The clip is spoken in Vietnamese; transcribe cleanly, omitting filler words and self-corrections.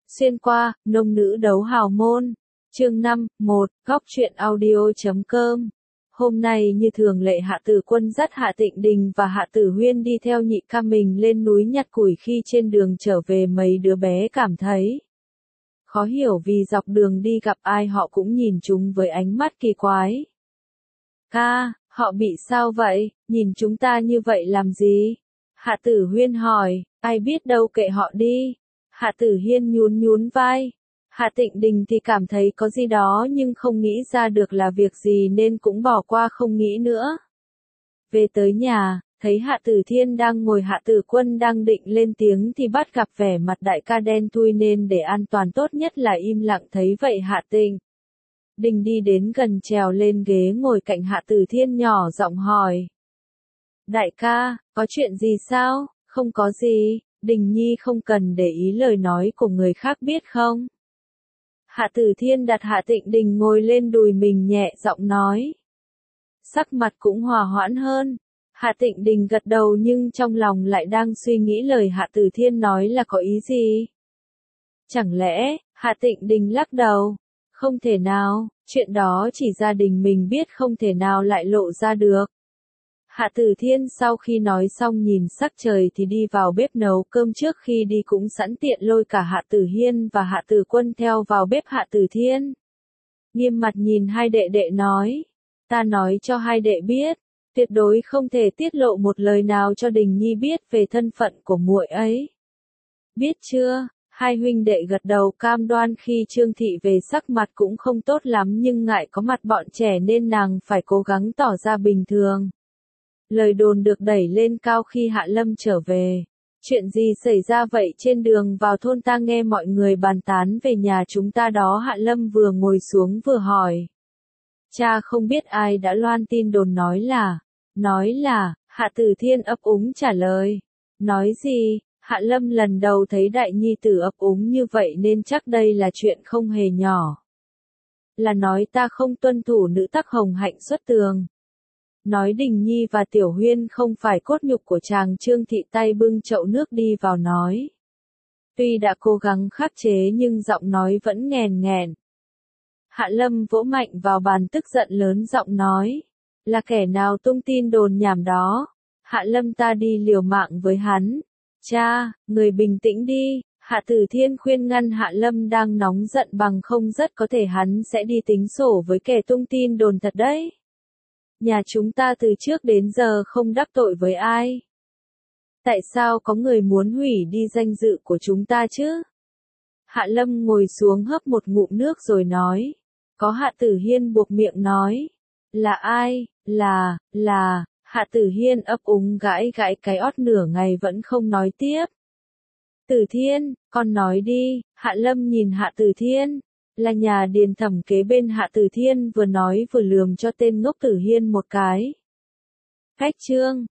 Xuyên qua, nông nữ đấu hào môn. Chương 5, 1, góc truyện audio.com. Hôm nay như thường lệ Hạ Tử Quân dắt Hạ Tịnh Đình và Hạ Tử Huyên đi theo nhị ca mình lên núi nhặt củi, khi trên đường trở về mấy đứa bé cảm thấy khó hiểu vì dọc đường đi gặp ai họ cũng nhìn chúng với ánh mắt kỳ quái. Ca, họ bị sao vậy, nhìn chúng ta như vậy làm gì? Hạ Tử Huyên hỏi, ai biết đâu, kệ họ đi. Hạ Tử Hiên nhún nhún vai. Hạ Tịnh Đình thì cảm thấy có gì đó nhưng không nghĩ ra được là việc gì nên cũng bỏ qua không nghĩ nữa. Về tới nhà, thấy Hạ Tử Thiên đang ngồi, Hạ Tử Quân đang định lên tiếng thì bắt gặp vẻ mặt đại ca đen thui, nên để an toàn tốt nhất là im lặng. Thấy vậy Hạ Tịnh Đình đi đến gần, trèo lên ghế ngồi cạnh Hạ Tử Thiên, nhỏ giọng hỏi. Đại ca, có chuyện gì sao? Không có gì, Đình Nhi không cần để ý lời nói của người khác biết không? Hạ Tử Thiên đặt Hạ Tịnh Đình ngồi lên đùi mình, nhẹ giọng nói. Sắc mặt cũng hòa hoãn hơn. Hạ Tịnh Đình gật đầu nhưng trong lòng lại đang suy nghĩ lời Hạ Tử Thiên nói là có ý gì. Chẳng lẽ, Hạ Tịnh Đình lắc đầu. Không thể nào, chuyện đó chỉ gia đình mình biết, không thể nào lại lộ ra được. Hạ Tử Thiên sau khi nói xong nhìn sắc trời thì đi vào bếp nấu cơm, trước khi đi cũng sẵn tiện lôi cả Hạ Tử Hiên và Hạ Tử Quân theo vào bếp. Hạ Tử Thiên nghiêm mặt nhìn hai đệ đệ nói, ta nói cho hai đệ biết, tuyệt đối không thể tiết lộ một lời nào cho Đình Nhi biết về thân phận của muội ấy. Biết chưa? Hai huynh đệ gật đầu cam đoan. Khi Trương Thị về sắc mặt cũng không tốt lắm, nhưng ngại có mặt bọn trẻ nên nàng phải cố gắng tỏ ra bình thường. Lời đồn được đẩy lên cao khi Hạ Lâm trở về. Chuyện gì xảy ra vậy? Trên đường vào thôn ta nghe mọi người bàn tán về nhà chúng ta đó. Hạ Lâm vừa ngồi xuống vừa hỏi. Cha không biết ai đã loan tin đồn nói là, Hạ Tử Thiên ấp úng trả lời. Nói gì? Hạ Lâm lần đầu thấy đại nhi tử ấp úng như vậy nên chắc đây là chuyện không hề nhỏ. Là nói ta không tuân thủ nữ tắc hồng hạnh xuất tường. Nói Đình Nhi và Tiểu Huyên không phải cốt nhục của chàng. Trương Thị tay bưng chậu nước đi vào nói. Tuy đã cố gắng khắc chế nhưng giọng nói vẫn nghèn nghẹn. Hạ Lâm vỗ mạnh vào bàn tức giận lớn giọng nói. Là kẻ nào tung tin đồn nhảm đó? Hạ Lâm ta đi liều mạng với hắn. Cha, người bình tĩnh đi. Hạ Tử Thiên khuyên ngăn Hạ Lâm đang nóng giận, bằng không rất có thể hắn sẽ đi tính sổ với kẻ tung tin đồn thật đấy. Nhà chúng ta từ trước đến giờ không đắc tội với ai. Tại sao có người muốn hủy đi danh dự của chúng ta chứ? Hạ Lâm ngồi xuống hớp một ngụm nước rồi nói. Có. Hạ Tử Hiên buộc miệng nói. Là ai? Là. Hạ Tử Hiên ấp úng gãi gãi cái ót nửa ngày vẫn không nói tiếp. Tử Thiên, con nói đi. Hạ Lâm nhìn Hạ Tử Thiên. Là nhà Điền Thẩm kế bên. Hạ Tử Thiên vừa nói vừa lườm cho tên ngốc Tử Hiên một cái. Cách chương